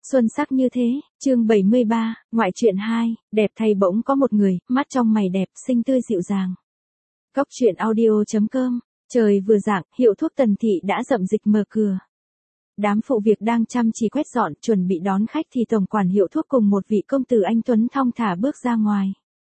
Xuân sắc như thế, chương 73, ngoại truyện 2, đẹp thay bỗng có một người, mắt trong mày đẹp, xinh tươi dịu dàng. Góc truyện audio.com, trời vừa rạng, hiệu thuốc Tần Thị đã rậm dịch mở cửa. Đám phụ việc đang chăm chỉ quét dọn, chuẩn bị đón khách thì tổng quản hiệu thuốc cùng một vị công tử anh tuấn thong thả bước ra ngoài.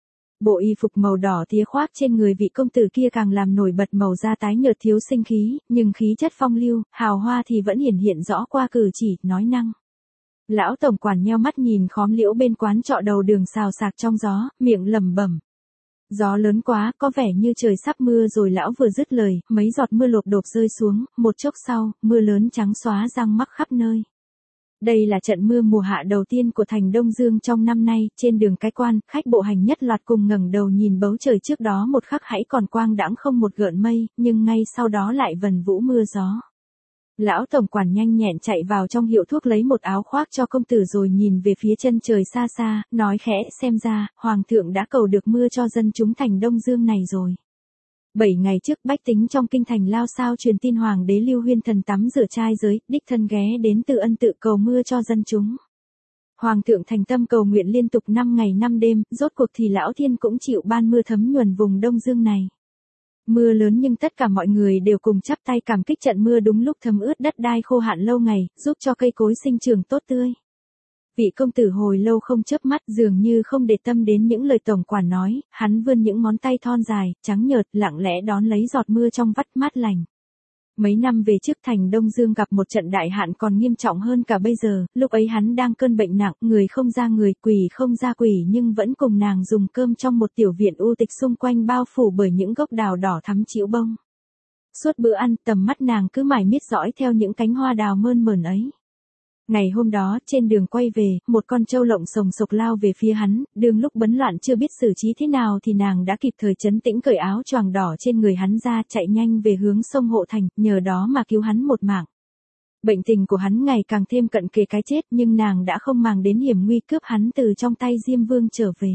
Bộ y phục màu đỏ tía khoác trên người vị công tử kia càng làm nổi bật màu da tái nhợt thiếu sinh khí, nhưng khí chất phong lưu, hào hoa thì vẫn hiển hiện rõ qua cử chỉ, nói năng. Lão tổng quản nheo mắt nhìn khóm liễu bên quán trọ đầu đường xào xạc trong gió, miệng lẩm bẩm. Gió lớn quá, có vẻ như trời sắp mưa rồi. Lão vừa dứt lời, mấy giọt mưa lộp đột rơi xuống, một chốc sau, mưa lớn trắng xóa răng mắc khắp nơi. Đây là trận mưa mùa hạ đầu tiên của thành Đông Dương trong năm nay, trên đường cái quan, khách bộ hành nhất loạt cùng ngẩng đầu nhìn bầu trời trước đó một khắc hãy còn quang đãng không một gợn mây, nhưng ngay sau đó lại vần vũ mưa gió. Lão tổng quản nhanh nhẹn chạy vào trong hiệu thuốc lấy một áo khoác cho công tử rồi nhìn về phía chân trời xa xa, nói khẽ, xem ra, hoàng thượng đã cầu được mưa cho dân chúng thành Đông Dương này rồi. 7 ngày trước bách tính trong kinh thành lao sao truyền tin hoàng đế Lưu Huyên Thần tắm rửa trai giới, đích thân ghé đến Từ Ân tự cầu mưa cho dân chúng. Hoàng thượng thành tâm cầu nguyện liên tục 5 ngày 5 đêm, rốt cuộc thì lão thiên cũng chịu ban mưa thấm nhuần vùng Đông Dương này. Mưa lớn nhưng tất cả mọi người đều cùng chắp tay cảm kích trận mưa đúng lúc thấm ướt đất đai khô hạn lâu ngày, giúp cho cây cối sinh trưởng tốt tươi. Vị công tử hồi lâu không chớp mắt, dường như không để tâm đến những lời tổng quản nói, hắn vươn những ngón tay thon dài, trắng nhợt, lặng lẽ đón lấy giọt mưa trong vắt mát lành. Mấy năm về trước thành Đông Dương gặp một trận đại hạn còn nghiêm trọng hơn cả bây giờ, lúc ấy hắn đang cơn bệnh nặng, người không ra người, quỷ không ra quỷ nhưng vẫn cùng nàng dùng cơm trong một tiểu viện u tịch xung quanh bao phủ bởi những gốc đào đỏ thắm chĩu bông. Suốt bữa ăn, tầm mắt nàng cứ mải miết dõi theo những cánh hoa đào mơn mởn ấy. Ngày hôm đó, trên đường quay về, một con trâu lộng sồng sộc lao về phía hắn, đường lúc bấn loạn chưa biết xử trí thế nào thì nàng đã kịp thời trấn tĩnh cởi áo choàng đỏ trên người hắn ra, chạy nhanh về hướng sông Hộ Thành, nhờ đó mà cứu hắn một mạng. Bệnh tình của hắn ngày càng thêm cận kề cái chết nhưng nàng đã không màng đến hiểm nguy cướp hắn từ trong tay Diêm Vương trở về.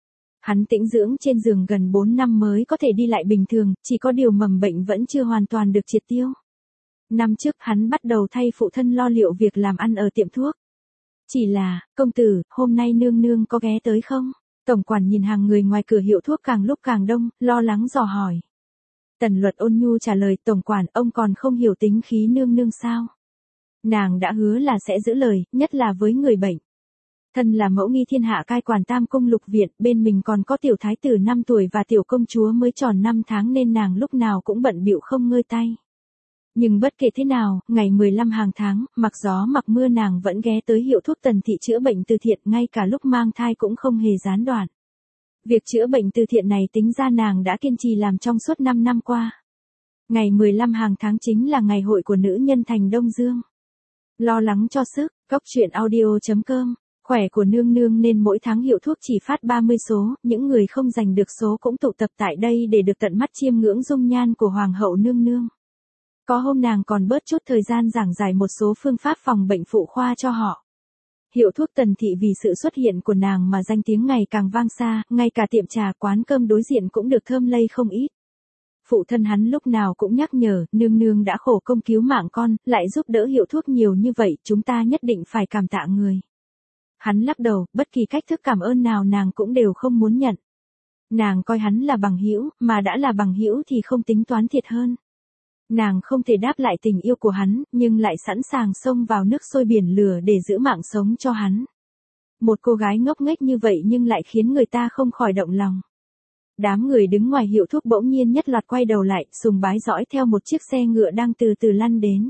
Hắn tĩnh dưỡng trên giường gần 4 năm mới có thể đi lại bình thường, chỉ có điều mầm bệnh vẫn chưa hoàn toàn được triệt tiêu. Năm trước hắn bắt đầu thay phụ thân lo liệu việc làm ăn ở tiệm thuốc. Chỉ là, công tử, hôm nay nương nương có ghé tới không? Tổng quản nhìn hàng người ngoài cửa hiệu thuốc càng lúc càng đông, lo lắng dò hỏi. Tần Luật ôn nhu trả lời, tổng quản, ông còn không hiểu tính khí nương nương sao? Nàng đã hứa là sẽ giữ lời, nhất là với người bệnh. Thân là mẫu nghi thiên hạ cai quản Tam Cung Lục Viện, bên mình còn có tiểu thái tử 5 tuổi và tiểu công chúa mới tròn 5 tháng nên nàng lúc nào cũng bận bịu không ngơi tay. Nhưng bất kể thế nào, ngày 15 hàng tháng, mặc gió mặc mưa nàng vẫn ghé tới hiệu thuốc Tần Thị chữa bệnh từ thiện, ngay cả lúc mang thai cũng không hề gián đoạn. Việc chữa bệnh từ thiện này tính ra nàng đã kiên trì làm trong suốt 5 năm qua. Ngày 15 hàng tháng chính là ngày hội của nữ nhân thành Đông Dương. Lo lắng cho sức, góc truyện audio.com, khỏe của nương nương nên mỗi tháng hiệu thuốc chỉ phát 30 số, những người không giành được số cũng tụ tập tại đây để được tận mắt chiêm ngưỡng dung nhan của hoàng hậu nương nương. Có hôm nàng còn bớt chút thời gian giảng giải một số phương pháp phòng bệnh phụ khoa cho họ. Hiệu thuốc Tần Thị vì sự xuất hiện của nàng mà danh tiếng ngày càng vang xa, ngay cả tiệm trà quán cơm đối diện cũng được thơm lây không ít. Phụ thân hắn lúc nào cũng nhắc nhở, nương nương đã khổ công cứu mạng con, lại giúp đỡ hiệu thuốc nhiều như vậy, chúng ta nhất định phải cảm tạ người. Hắn lắc đầu, bất kỳ cách thức cảm ơn nào nàng cũng đều không muốn nhận. Nàng coi hắn là bằng hữu, mà đã là bằng hữu thì không tính toán thiệt hơn. Nàng không thể đáp lại tình yêu của hắn, nhưng lại sẵn sàng xông vào nước sôi biển lửa để giữ mạng sống cho hắn. Một cô gái ngốc nghếch như vậy nhưng lại khiến người ta không khỏi động lòng. Đám người đứng ngoài hiệu thuốc bỗng nhiên nhất loạt quay đầu lại, sùng bái dõi theo một chiếc xe ngựa đang từ từ lăn đến.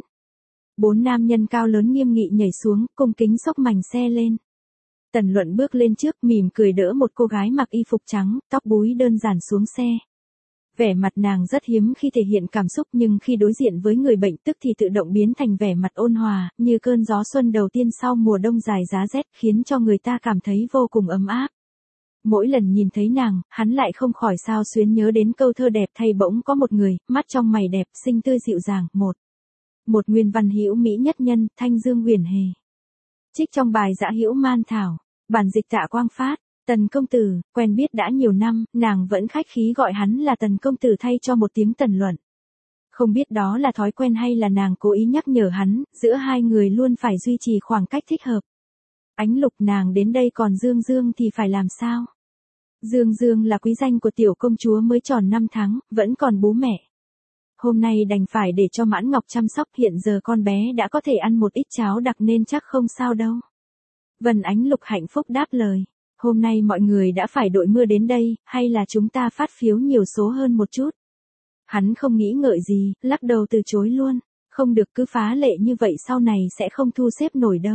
4 nam nhân cao lớn nghiêm nghị nhảy xuống, cung kính xốc mảnh xe lên. Tần Luận bước lên trước, mỉm cười đỡ một cô gái mặc y phục trắng, tóc búi đơn giản xuống xe. Vẻ mặt nàng rất hiếm khi thể hiện cảm xúc nhưng khi đối diện với người bệnh tức thì tự động biến thành vẻ mặt ôn hòa, như cơn gió xuân đầu tiên sau mùa đông dài giá rét, khiến cho người ta cảm thấy vô cùng ấm áp. Mỗi lần nhìn thấy nàng, hắn lại không khỏi xao xuyến nhớ đến câu thơ đẹp thay bỗng có một người, mắt trong mày đẹp, xinh tươi dịu dàng, một nguyên văn hữu mỹ nhất nhân, Thanh Dương Huyền Hề. Trích trong bài Dã Hữu Man Thảo, bản dịch Tạ Quang Phát. Tần công tử, quen biết đã nhiều năm, nàng vẫn khách khí gọi hắn là Tần công tử thay cho một tiếng Tần Luận. Không biết đó là thói quen hay là nàng cố ý nhắc nhở hắn, giữa hai người luôn phải duy trì khoảng cách thích hợp. Ánh Lục, nàng đến đây còn Dương Dương thì phải làm sao? Dương Dương là quý danh của tiểu công chúa mới tròn 5 tháng, vẫn còn bú mẹ. Hôm nay đành phải để cho Mãn Ngọc chăm sóc, hiện giờ con bé đã có thể ăn một ít cháo đặc nên chắc không sao đâu. Vân Ánh Lục hạnh phúc đáp lời. Hôm nay mọi người đã phải đội mưa đến đây, hay là chúng ta phát phiếu nhiều số hơn một chút? Hắn không nghĩ ngợi gì, lắc đầu từ chối luôn. Không được, cứ phá lệ như vậy sau này sẽ không thu xếp nổi đâu.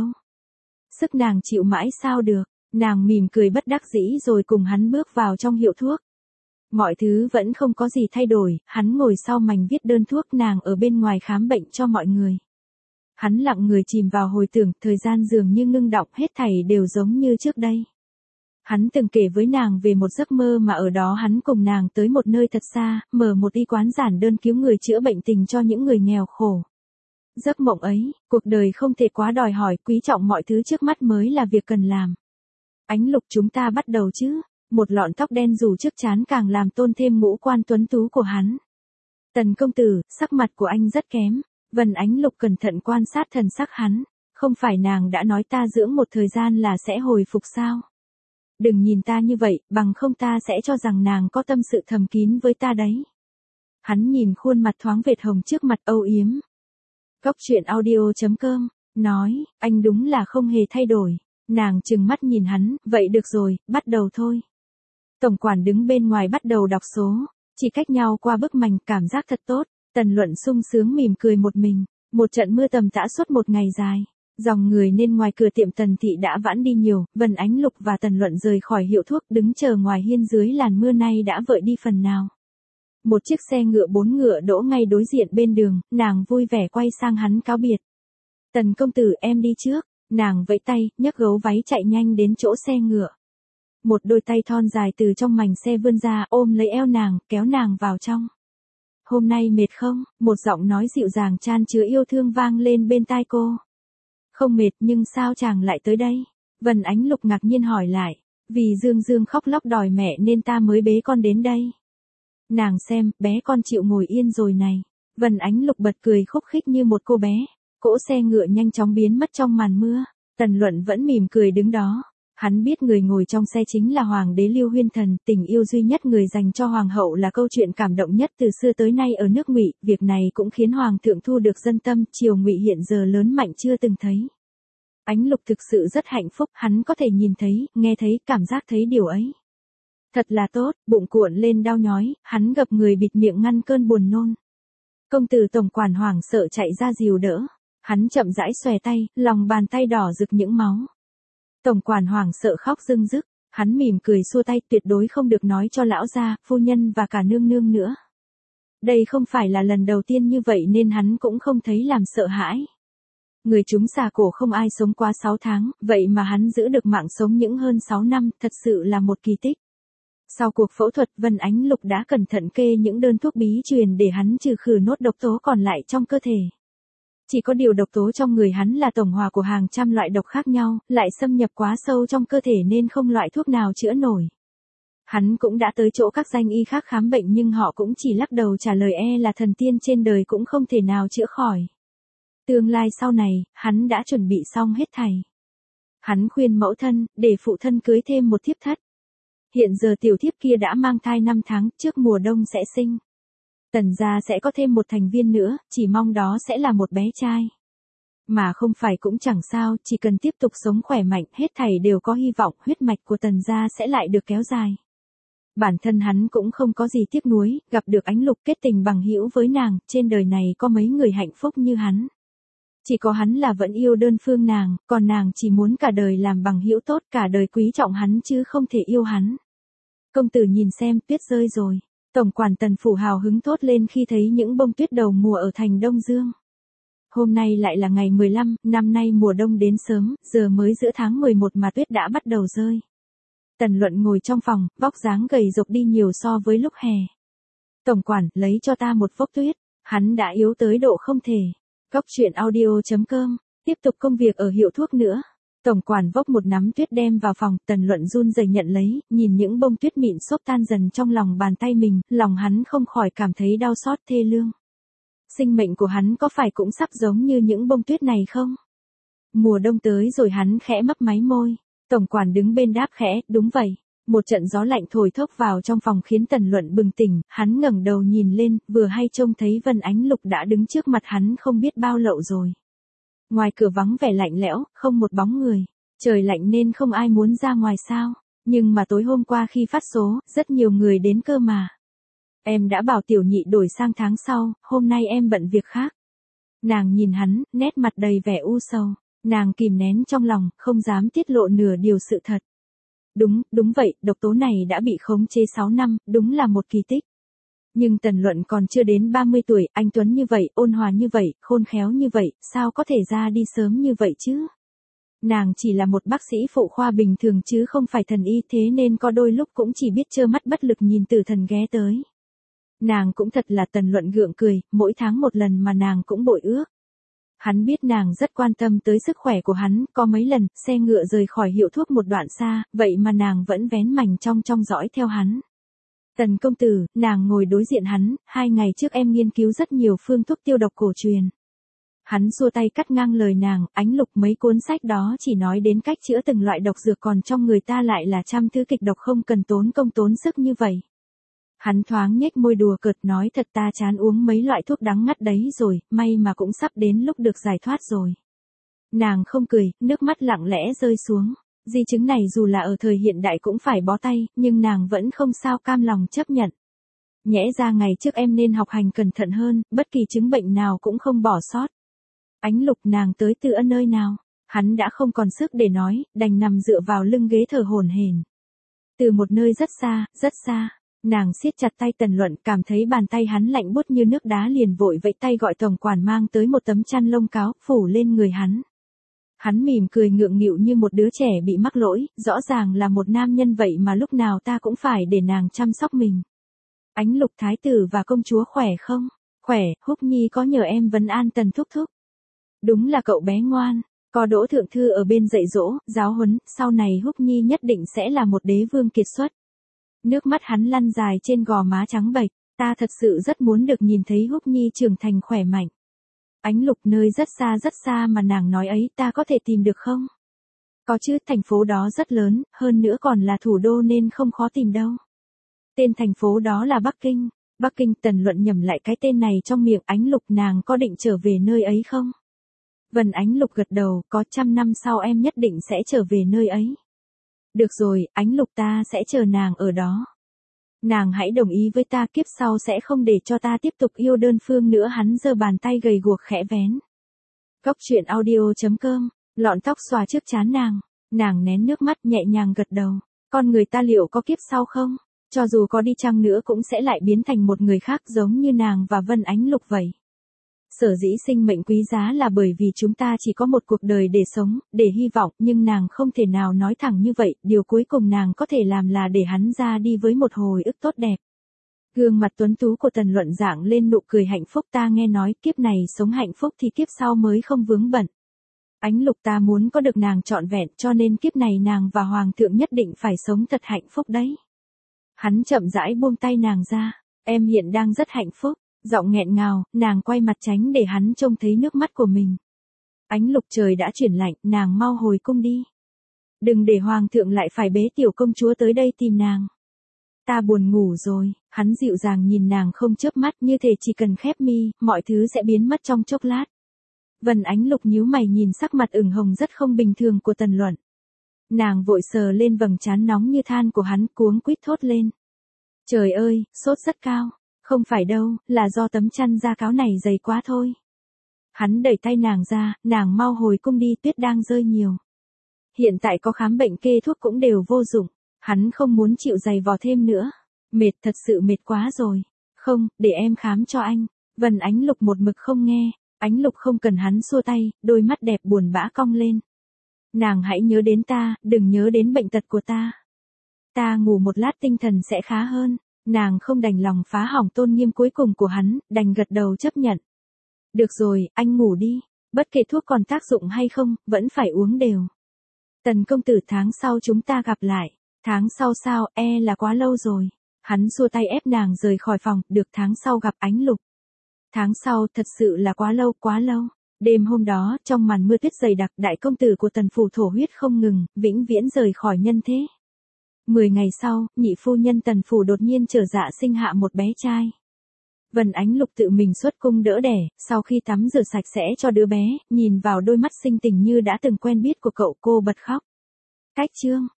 Sức nàng chịu mãi sao được, nàng mỉm cười bất đắc dĩ rồi cùng hắn bước vào trong hiệu thuốc. Mọi thứ vẫn không có gì thay đổi, hắn ngồi sau mành viết đơn thuốc, nàng ở bên ngoài khám bệnh cho mọi người. Hắn lặng người chìm vào hồi tưởng, thời gian dường như ngưng đọng, hết thảy đều giống như trước đây. Hắn từng kể với nàng về một giấc mơ mà ở đó hắn cùng nàng tới một nơi thật xa, mở một y quán giản đơn cứu người chữa bệnh tình cho những người nghèo khổ. Giấc mộng ấy, cuộc đời không thể quá đòi hỏi, quý trọng mọi thứ trước mắt mới là việc cần làm. Ánh Lục, chúng ta bắt đầu chứ? Một lọn tóc đen rủ trước trán càng làm tôn thêm ngũ quan tuấn tú của hắn. Tần công tử, sắc mặt của anh rất kém. Vân Ánh Lục cẩn thận quan sát thần sắc hắn. Không phải nàng đã nói ta dưỡng một thời gian là sẽ hồi phục sao? Đừng nhìn ta như vậy, bằng không ta sẽ cho rằng nàng có tâm sự thầm kín với ta đấy. Hắn nhìn khuôn mặt thoáng vệt hồng trước mặt âu yếm. Cóc truyện audio.com, nói, anh đúng là không hề thay đổi. Nàng trừng mắt nhìn hắn, vậy được rồi, bắt đầu thôi. Tổng quản đứng bên ngoài bắt đầu đọc số, chỉ cách nhau qua bức mành, cảm giác thật tốt. Tần Luận sung sướng mỉm cười một mình. Một trận mưa tầm tã suốt một ngày dài. Dòng người nên ngoài cửa tiệm Tần thị đã vãn đi nhiều. Vân Ánh Lục và Tần Luận rời khỏi hiệu thuốc, đứng chờ ngoài hiên dưới làn mưa nay đã vợi đi phần nào. Một chiếc xe ngựa 4 ngựa đỗ ngay đối diện bên đường, nàng vui vẻ quay sang hắn cáo biệt. Tần công tử, em đi trước. Nàng vẫy tay, nhấc gấu váy chạy nhanh đến chỗ xe ngựa. Một đôi tay thon dài từ trong mành xe vươn ra, ôm lấy eo nàng, kéo nàng vào trong. Hôm nay mệt không? Một giọng nói dịu dàng chan chứa yêu thương vang lên bên tai cô. Không mệt, nhưng sao chàng lại tới đây? Vân Ánh Lục ngạc nhiên hỏi lại. Vì Dương Dương khóc lóc đòi mẹ nên ta mới bế con đến đây. Nàng xem, bé con chịu ngồi yên rồi này. Vân Ánh Lục bật cười khúc khích như một cô bé. Cỗ xe ngựa nhanh chóng biến mất trong màn mưa. Tần Luận vẫn mỉm cười đứng đó. Hắn biết người ngồi trong xe chính là Hoàng đế Lưu Huyên Thần, tình yêu duy nhất người dành cho Hoàng hậu là câu chuyện cảm động nhất từ xưa tới nay ở nước Ngụy. Việc này cũng khiến Hoàng thượng thu được dân tâm, triều Ngụy hiện giờ lớn mạnh chưa từng thấy. Ánh Lục thực sự rất hạnh phúc, hắn có thể nhìn thấy, nghe thấy, cảm giác thấy điều ấy. Thật là tốt, bụng cuộn lên đau nhói, hắn gập người bịt miệng ngăn cơn buồn nôn. Công tử tổng quản hoảng sợ chạy ra dìu đỡ. Hắn chậm rãi xòe tay, lòng bàn tay đỏ rực những máu. Tổng quản hoảng sợ khóc rưng rức, hắn mỉm cười xua tay, tuyệt đối không được nói cho lão gia, phu nhân và cả nương nương nữa. Đây không phải là lần đầu tiên như vậy nên hắn cũng không thấy làm sợ hãi. Người chúng xà cổ không ai sống quá 6 tháng, vậy mà hắn giữ được mạng sống những hơn 6 năm, thật sự là một kỳ tích. Sau cuộc phẫu thuật, Vân Ánh Lục đã cẩn thận kê những đơn thuốc bí truyền để hắn trừ khử nốt độc tố còn lại trong cơ thể. Chỉ có điều độc tố trong người hắn là tổng hòa của hàng trăm loại độc khác nhau, lại xâm nhập quá sâu trong cơ thể nên không loại thuốc nào chữa nổi. Hắn cũng đã tới chỗ các danh y khác khám bệnh nhưng họ cũng chỉ lắc đầu trả lời là thần tiên trên đời cũng không thể nào chữa khỏi. Tương lai sau này, hắn đã chuẩn bị xong hết thảy. Hắn khuyên mẫu thân, để phụ thân cưới thêm một thiếp thất. Hiện giờ tiểu thiếp kia đã mang thai 5 tháng, trước mùa đông sẽ sinh. Tần gia sẽ có thêm một thành viên nữa, chỉ mong đó sẽ là một bé trai. Mà không phải cũng chẳng sao, chỉ cần tiếp tục sống khỏe mạnh, hết thảy đều có hy vọng, huyết mạch của Tần gia sẽ lại được kéo dài. Bản thân hắn cũng không có gì tiếc nuối, gặp được Ánh Lục kết tình bằng hữu với nàng, trên đời này có mấy người hạnh phúc như hắn. Chỉ có hắn là vẫn yêu đơn phương nàng, còn nàng chỉ muốn cả đời làm bằng hữu tốt, cả đời quý trọng hắn chứ không thể yêu hắn. Công tử nhìn xem, tuyết rơi rồi. Tổng quản Tần phủ hào hứng thốt lên khi thấy những bông tuyết đầu mùa ở thành Đông Dương. Hôm nay lại là ngày 15, năm nay mùa đông đến sớm, giờ mới giữa tháng 11 mà tuyết đã bắt đầu rơi. Tần Luận ngồi trong phòng, vóc dáng gầy rộc đi nhiều so với lúc hè. Tổng quản, lấy cho ta một vốc tuyết, hắn đã yếu tới độ không thể. Cóc truyện audio.com, tiếp tục công việc ở hiệu thuốc nữa. Tổng quản vốc một nắm tuyết đem vào phòng, Tần Luận run rẩy nhận lấy, nhìn những bông tuyết mịn xốp tan dần trong lòng bàn tay mình, lòng hắn không khỏi cảm thấy đau xót thê lương. Sinh mệnh của hắn có phải cũng sắp giống như những bông tuyết này không? Mùa đông tới rồi hắn khẽ mấp máy môi. Tổng quản đứng bên đáp khẽ, đúng vậy. Một trận gió lạnh thổi thốc vào trong phòng khiến Tần Luận bừng tỉnh, hắn ngẩng đầu nhìn lên, vừa hay trông thấy Vân Ánh Lục đã đứng trước mặt hắn không biết bao lâu rồi. Ngoài cửa vắng vẻ lạnh lẽo, không một bóng người. Trời lạnh nên không ai muốn ra ngoài sao. Nhưng mà tối hôm qua khi phát số, rất nhiều người đến cơ mà. Em đã bảo tiểu nhị đổi sang tháng sau, hôm nay em bận việc khác. Nàng nhìn hắn, nét mặt đầy vẻ u sầu. Nàng kìm nén trong lòng, không dám tiết lộ nửa điều sự thật. Đúng vậy, độc tố này đã bị khống chế 6 năm, đúng là một kỳ tích. Nhưng Tần Luận còn chưa đến 30 tuổi, anh tuấn như vậy, ôn hòa như vậy, khôn khéo như vậy, sao có thể ra đi sớm như vậy chứ? Nàng chỉ là một bác sĩ phụ khoa bình thường chứ không phải thần y, thế nên có đôi lúc cũng chỉ biết trơ mắt bất lực nhìn tử thần ghé tới. Nàng cũng thật là Tần Luận gượng cười, mỗi tháng một lần mà nàng cũng bội ước. Hắn biết nàng rất quan tâm tới sức khỏe của hắn, có mấy lần, xe ngựa rời khỏi hiệu thuốc một đoạn xa, vậy mà nàng vẫn vén mành trong dõi theo hắn. Tần công tử, nàng ngồi đối diện hắn, 2 ngày trước em nghiên cứu rất nhiều phương thuốc tiêu độc cổ truyền. Hắn xua tay cắt ngang lời nàng, Ánh Lục, mấy cuốn sách đó chỉ nói đến cách chữa từng loại độc dược, còn trong người ta lại là trăm thứ kịch độc, không cần tốn công tốn sức như vậy. Hắn thoáng nhếch môi đùa cợt, nói thật ta chán uống mấy loại thuốc đắng ngắt đấy rồi, may mà cũng sắp đến lúc được giải thoát rồi. Nàng không cười, nước mắt lặng lẽ rơi xuống. Di chứng này dù là ở thời hiện đại cũng phải bó tay, nhưng nàng vẫn không sao cam lòng chấp nhận. Nhẽ ra ngày trước em nên học hành cẩn thận hơn, bất kỳ chứng bệnh nào cũng không bỏ sót. Ánh Lục, nàng tới từ ân nơi nào? Hắn đã không còn sức để nói, đành nằm dựa vào lưng ghế thở hổn hển. Từ một nơi rất xa. Nàng siết chặt tay Tần Luận, cảm thấy bàn tay hắn lạnh buốt như nước đá, liền vội vẫy tay gọi tổng quản mang tới một tấm chăn lông cáo, phủ lên người hắn. Hắn mỉm cười ngượng nghịu như một đứa trẻ bị mắc lỗi, rõ ràng là một nam nhân vậy mà lúc nào ta cũng phải để nàng chăm sóc mình. Ánh Lục, thái tử và công chúa khỏe không? Khỏe, Húc Nhi có nhờ em vấn an Tần thúc thúc. Đúng là cậu bé ngoan, có Đỗ thượng thư ở bên dạy dỗ, giáo huấn, sau này Húc Nhi nhất định sẽ là một đế vương kiệt xuất. Nước mắt hắn lăn dài trên gò má trắng bệch, ta thật sự rất muốn được nhìn thấy Húc Nhi trưởng thành khỏe mạnh. Ánh Lục, nơi rất xa mà nàng nói ấy, ta có thể tìm được không? Có chứ, thành phố đó rất lớn, hơn nữa còn là thủ đô nên không khó tìm đâu. Tên thành phố đó là Bắc Kinh. Bắc Kinh, Tần Luận nhẩm lại cái tên này trong miệng. Ánh Lục, nàng có định trở về nơi ấy không? Vân Ánh Lục gật đầu, có, 100 năm sau em nhất định sẽ trở về nơi ấy. Được rồi, Ánh Lục, ta sẽ chờ nàng ở đó. Nàng hãy đồng ý với ta, kiếp sau sẽ không để cho ta tiếp tục yêu đơn phương nữa. Hắn giơ bàn tay gầy guộc khẽ vén. Góc truyện audio.com, lọn tóc xòa trước trán nàng nén nước mắt nhẹ nhàng gật đầu. Con người ta liệu có kiếp sau không? Cho dù có đi chăng nữa cũng sẽ lại biến thành một người khác, giống như nàng và Vân Ánh Lục vậy. Sở dĩ sinh mệnh quý giá là bởi vì chúng ta chỉ có một cuộc đời để sống, để hy vọng, nhưng nàng không thể nào nói thẳng như vậy, điều cuối cùng nàng có thể làm là để hắn ra đi với một hồi ức tốt đẹp. Gương mặt tuấn tú của Tần Luận rạng lên nụ cười hạnh phúc, ta nghe nói kiếp này sống hạnh phúc thì kiếp sau mới không vướng bận. Ánh Lục, ta muốn có được nàng trọn vẹn, cho nên kiếp này nàng và Hoàng thượng nhất định phải sống thật hạnh phúc đấy. Hắn chậm rãi buông tay nàng ra, em hiện đang rất hạnh phúc. Giọng nghẹn ngào, nàng quay mặt tránh để hắn trông thấy nước mắt của mình. Ánh Lục, trời đã chuyển lạnh, nàng mau hồi cung đi. Đừng để Hoàng thượng lại phải bế tiểu công chúa tới đây tìm nàng. Ta buồn ngủ rồi, hắn dịu dàng nhìn nàng không chớp mắt, như thể chỉ cần khép mi, mọi thứ sẽ biến mất trong chốc lát. Vân Ánh Lục nhíu mày nhìn sắc mặt ửng hồng rất không bình thường của Tần Luận. Nàng vội sờ lên vầng trán nóng như than của hắn, cuống quýt thốt lên. Trời ơi, sốt rất cao. Không phải đâu, là do tấm chăn da cáo này dày quá thôi. Hắn đẩy tay nàng ra, nàng mau hồi cung đi, tuyết đang rơi nhiều. Hiện tại có khám bệnh kê thuốc cũng đều vô dụng. Hắn không muốn chịu giày vò thêm nữa. Mệt, thật sự mệt quá rồi. Không, để em khám cho anh. Vân Ánh Lục một mực không nghe. Ánh Lục không cần hắn xua tay, đôi mắt đẹp buồn bã cong lên. Nàng hãy nhớ đến ta, đừng nhớ đến bệnh tật của ta. Ta ngủ một lát tinh thần sẽ khá hơn. Nàng không đành lòng phá hỏng tôn nghiêm cuối cùng của hắn, đành gật đầu chấp nhận. Được rồi, anh ngủ đi. Bất kể thuốc còn tác dụng hay không, vẫn phải uống đều. Tần công tử, tháng sau chúng ta gặp lại. Tháng sau sao, là quá lâu rồi. Hắn xua tay ép nàng rời khỏi phòng, được, tháng sau gặp Ánh Lục. Tháng sau thật sự là quá lâu. Đêm hôm đó, trong màn mưa tuyết dày đặc, đại công tử của Tần phủ thổ huyết không ngừng, vĩnh viễn rời khỏi nhân thế. 10 ngày sau, nhị phu nhân Tần phủ đột nhiên trở dạ sinh hạ một bé trai. Vân Ánh Lục tự mình xuất cung đỡ đẻ, sau khi tắm rửa sạch sẽ cho đứa bé, nhìn vào đôi mắt sinh tình như đã từng quen biết của cậu, cô bật khóc. Cách chương